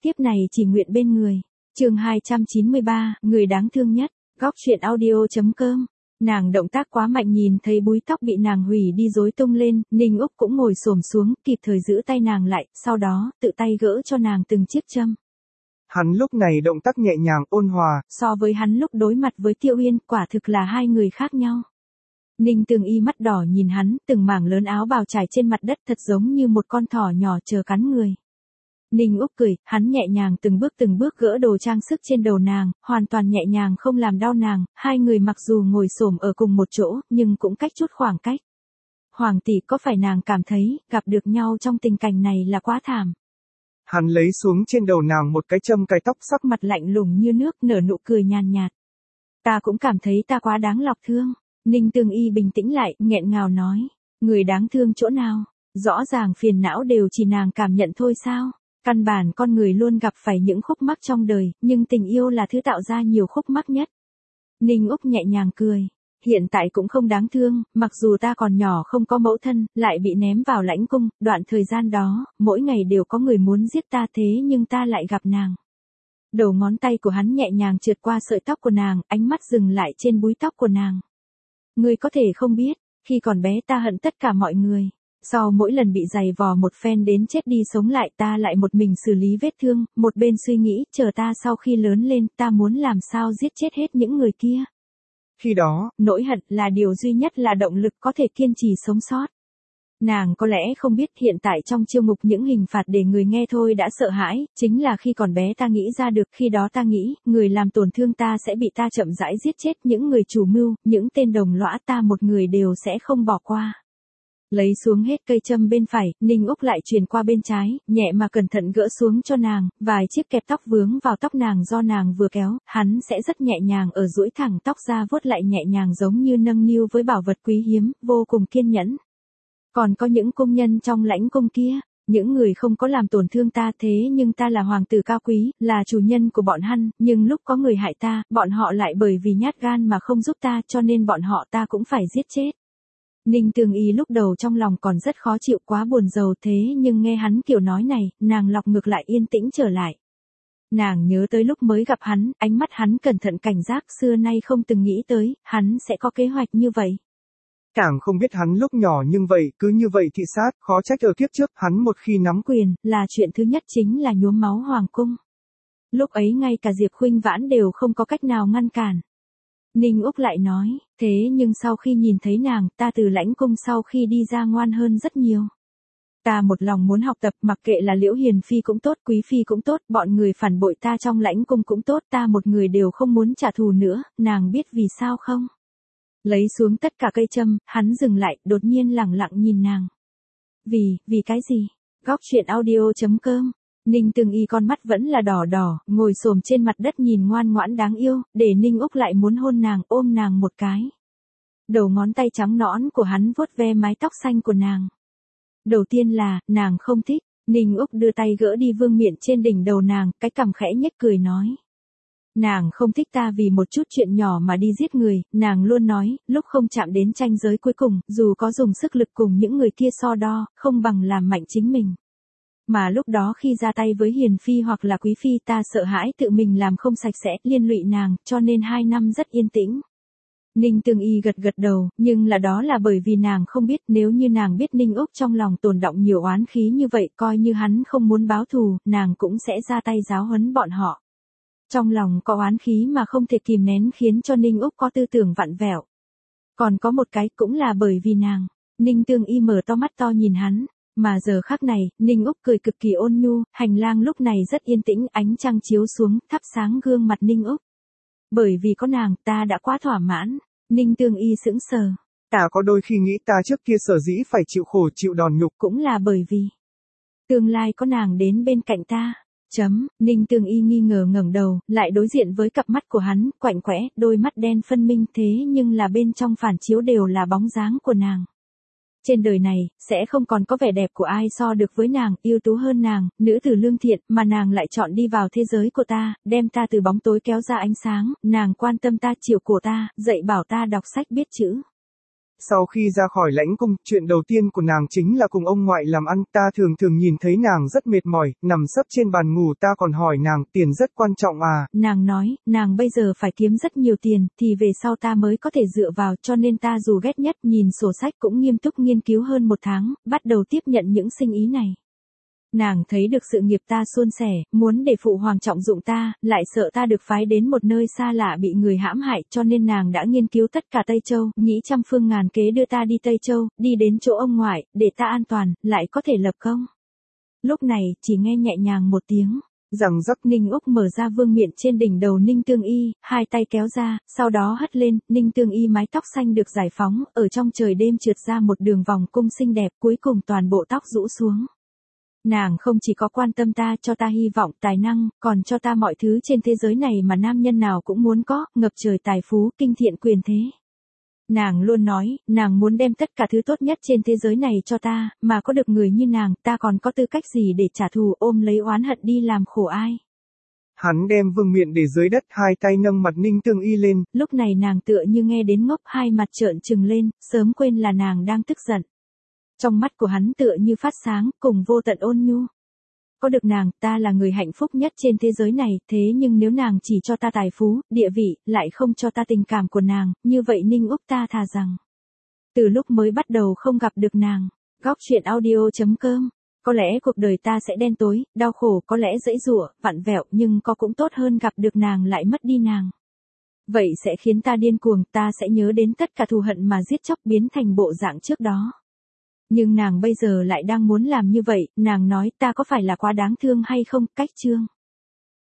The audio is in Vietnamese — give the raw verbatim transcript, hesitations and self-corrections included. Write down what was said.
tiếp này chỉ nguyện bên người. Chương hai trăm chín mươi ba, người đáng thương nhất. Góc truyện audio.com. Nàng động tác quá mạnh, nhìn thấy búi tóc bị nàng hủy đi rối tung lên, Ninh Úc cũng ngồi xổm xuống, kịp thời giữ tay nàng lại, sau đó tự tay gỡ cho nàng từng chiếc châm. Hắn lúc này động tác nhẹ nhàng ôn hòa, so với hắn lúc đối mặt với Tiêu Uyên, quả thực là hai người khác nhau. Ninh Tường Y mắt đỏ nhìn hắn, từng mảng lớn áo bào trải trên mặt đất thật giống như một con thỏ nhỏ chờ cắn người. Ninh Úc cười, hắn nhẹ nhàng từng bước từng bước gỡ đồ trang sức trên đầu nàng, hoàn toàn nhẹ nhàng không làm đau nàng, hai người mặc dù ngồi xổm ở cùng một chỗ, nhưng cũng cách chút khoảng cách. Hoàng tỷ, có phải nàng cảm thấy, gặp được nhau trong tình cảnh này là quá thảm? Hắn lấy xuống trên đầu nàng một cái châm cài tóc, sắc mặt lạnh lùng như nước, nở nụ cười nhàn nhạt. Ta cũng cảm thấy ta quá đáng lọc thương. Ninh Tường Y bình tĩnh lại, nghẹn ngào nói. Người đáng thương chỗ nào? Rõ ràng phiền não đều chỉ nàng cảm nhận thôi sao? Căn bản con người luôn gặp phải những khúc mắc trong đời, nhưng tình yêu là thứ tạo ra nhiều khúc mắc nhất. Ninh Úc nhẹ nhàng cười. Hiện tại cũng không đáng thương, mặc dù ta còn nhỏ không có mẫu thân, lại bị ném vào lãnh cung, đoạn thời gian đó, mỗi ngày đều có người muốn giết ta, thế nhưng ta lại gặp nàng. Đầu ngón tay của hắn nhẹ nhàng trượt qua sợi tóc của nàng, ánh mắt dừng lại trên búi tóc của nàng. Ngươi có thể không biết, khi còn bé ta hận tất cả mọi người. Sau mỗi lần bị giày vò một phen đến chết đi sống lại, ta lại một mình xử lý vết thương, một bên suy nghĩ, chờ ta sau khi lớn lên, ta muốn làm sao giết chết hết những người kia. Khi đó, nỗi hận là điều duy nhất là động lực có thể kiên trì sống sót. Nàng có lẽ không biết hiện tại trong chiêu ngục những hình phạt để người nghe thôi đã sợ hãi, chính là khi còn bé ta nghĩ ra được, khi đó ta nghĩ, người làm tổn thương ta sẽ bị ta chậm rãi giết chết, những người chủ mưu, những tên đồng lõa ta một người đều sẽ không bỏ qua. Lấy xuống hết cây châm bên phải, Ninh Úc lại truyền qua bên trái, nhẹ mà cẩn thận gỡ xuống cho nàng, vài chiếc kẹp tóc vướng vào tóc nàng do nàng vừa kéo, hắn sẽ rất nhẹ nhàng ở duỗi thẳng tóc ra, vuốt lại nhẹ nhàng giống như nâng niu với bảo vật quý hiếm, vô cùng kiên nhẫn. Còn có những công nhân trong lãnh cung kia, những người không có làm tổn thương ta, thế nhưng ta là hoàng tử cao quý, là chủ nhân của bọn hắn, nhưng lúc có người hại ta, bọn họ lại bởi vì nhát gan mà không giúp ta, cho nên bọn họ ta cũng phải giết chết. Ninh Tường Y lúc đầu trong lòng còn rất khó chịu, quá buồn rầu, thế nhưng nghe hắn kiểu nói này, nàng lọc ngược lại yên tĩnh trở lại. Nàng nhớ tới lúc mới gặp hắn, ánh mắt hắn cẩn thận cảnh giác, xưa nay không từng nghĩ tới, hắn sẽ có kế hoạch như vậy. Càng không biết hắn lúc nhỏ nhưng vậy, cứ như vậy thị sát, khó trách ở kiếp trước, hắn một khi nắm quyền, là chuyện thứ nhất chính là nhuốm máu hoàng cung. Lúc ấy ngay cả Diệp Khuynh Vãn đều không có cách nào ngăn cản. Ninh Úc lại nói, thế nhưng sau khi nhìn thấy nàng, ta từ lãnh cung sau khi đi ra ngoan hơn rất nhiều. Ta một lòng muốn học tập, mặc kệ là Liễu Hiền Phi cũng tốt, Quý Phi cũng tốt, bọn người phản bội ta trong lãnh cung cũng tốt, ta một người đều không muốn trả thù nữa, nàng biết vì sao không? Lấy xuống tất cả cây châm, hắn dừng lại, đột nhiên lẳng lặng nhìn nàng. Vì, vì cái gì? Góc truyện audio.com. Ninh Tường Y con mắt vẫn là đỏ đỏ, ngồi xổm trên mặt đất nhìn ngoan ngoãn đáng yêu, để Ninh Úc lại muốn hôn nàng, ôm nàng một cái. Đầu ngón tay trắng nõn của hắn vuốt ve mái tóc xanh của nàng. Đầu tiên là, nàng không thích. Ninh Úc đưa tay gỡ đi vương miện trên đỉnh đầu nàng, cái cằm khẽ nhếch cười nói. Nàng không thích ta vì một chút chuyện nhỏ mà đi giết người, nàng luôn nói, lúc không chạm đến ranh giới cuối cùng, dù có dùng sức lực cùng những người kia so đo, không bằng làm mạnh chính mình. Mà lúc đó khi ra tay với Hiền Phi hoặc là Quý Phi, ta sợ hãi tự mình làm không sạch sẽ, liên lụy nàng, cho nên hai năm rất yên tĩnh. Ninh Tường Y gật gật đầu, nhưng là đó là bởi vì nàng không biết, nếu như nàng biết Ninh Úc trong lòng tồn đọng nhiều oán khí như vậy, coi như hắn không muốn báo thù, nàng cũng sẽ ra tay giáo huấn bọn họ. Trong lòng có oán khí mà không thể kìm nén khiến cho Ninh Úc có tư tưởng vặn vẹo. Còn có một cái cũng là bởi vì nàng. Ninh Tường Y mở to mắt to nhìn hắn. Mà giờ khắc này, Ninh Úc cười cực kỳ ôn nhu, hành lang lúc này rất yên tĩnh, ánh trăng chiếu xuống, thắp sáng gương mặt Ninh Úc. Bởi vì có nàng, ta đã quá thỏa mãn. Ninh Tường Y sững sờ. Ta có đôi khi nghĩ ta trước kia sở dĩ phải chịu khổ chịu đòn nhục. Cũng là bởi vì tương lai có nàng đến bên cạnh ta. Chấm, Ninh Tường Y nghi ngờ ngẩng đầu, lại đối diện với cặp mắt của hắn, quạnh quẽ, đôi mắt đen phân minh, thế nhưng là bên trong phản chiếu đều là bóng dáng của nàng. Trên đời này, sẽ không còn có vẻ đẹp của ai so được với nàng, ưu tú hơn nàng, nữ tử lương thiện, mà nàng lại chọn đi vào thế giới của ta, đem ta từ bóng tối kéo ra ánh sáng, nàng quan tâm ta, chiều cổ ta, dạy bảo ta đọc sách biết chữ. Sau khi ra khỏi lãnh cung, chuyện đầu tiên của nàng chính là cùng ông ngoại làm ăn, ta thường thường nhìn thấy nàng rất mệt mỏi, nằm sấp trên bàn ngủ, ta còn hỏi nàng, tiền rất quan trọng à. Nàng nói, nàng bây giờ phải kiếm rất nhiều tiền, thì về sau ta mới có thể dựa vào, cho nên ta dù ghét nhất nhìn sổ sách cũng nghiêm túc nghiên cứu hơn một tháng, bắt đầu tiếp nhận những sinh ý này. Nàng thấy được sự nghiệp ta suôn sẻ, muốn để phụ hoàng trọng dụng ta, lại sợ ta được phái đến một nơi xa lạ bị người hãm hại, cho nên nàng đã nghiên cứu tất cả Tây Châu, nghĩ trăm phương ngàn kế đưa ta đi Tây Châu, đi đến chỗ ông ngoại, để ta an toàn, lại có thể lập công. Lúc này, chỉ nghe nhẹ nhàng một tiếng. Rằng rắc, Ninh Úc mở ra vương miện trên đỉnh đầu Ninh Tương Y, hai tay kéo ra, sau đó hất lên, Ninh Tương Y mái tóc xanh được giải phóng, ở trong trời đêm trượt ra một đường vòng cung xinh đẹp, cuối cùng toàn bộ tóc rũ xuống. Nàng không chỉ có quan tâm ta, cho ta hy vọng, tài năng, còn cho ta mọi thứ trên thế giới này mà nam nhân nào cũng muốn có, ngập trời tài phú, kinh thiện quyền thế. Nàng luôn nói, nàng muốn đem tất cả thứ tốt nhất trên thế giới này cho ta, mà có được người như nàng, ta còn có tư cách gì để trả thù, ôm lấy oán hận đi làm khổ ai. Hắn đem vương miện để dưới đất, hai tay nâng mặt Ninh Tương Y lên. Lúc này nàng tựa như nghe đến ngốc, hai mặt trợn trừng lên, sớm quên là nàng đang tức giận. Trong mắt của hắn tựa như phát sáng, cùng vô tận ôn nhu. Có được nàng, ta là người hạnh phúc nhất trên thế giới này, thế nhưng nếu nàng chỉ cho ta tài phú, địa vị, lại không cho ta tình cảm của nàng, như vậy Ninh Úc ta thà rằng. Từ lúc mới bắt đầu không gặp được nàng, góc truyện audio chấm com, có lẽ cuộc đời ta sẽ đen tối, đau khổ, có lẽ dẫy dụa, vặn vẹo, nhưng có cũng tốt hơn gặp được nàng lại mất đi nàng. Vậy sẽ khiến ta điên cuồng, ta sẽ nhớ đến tất cả thù hận mà giết chóc biến thành bộ dạng trước đó. Nhưng nàng bây giờ lại đang muốn làm như vậy, nàng nói ta có phải là quá đáng thương hay không, cách chương.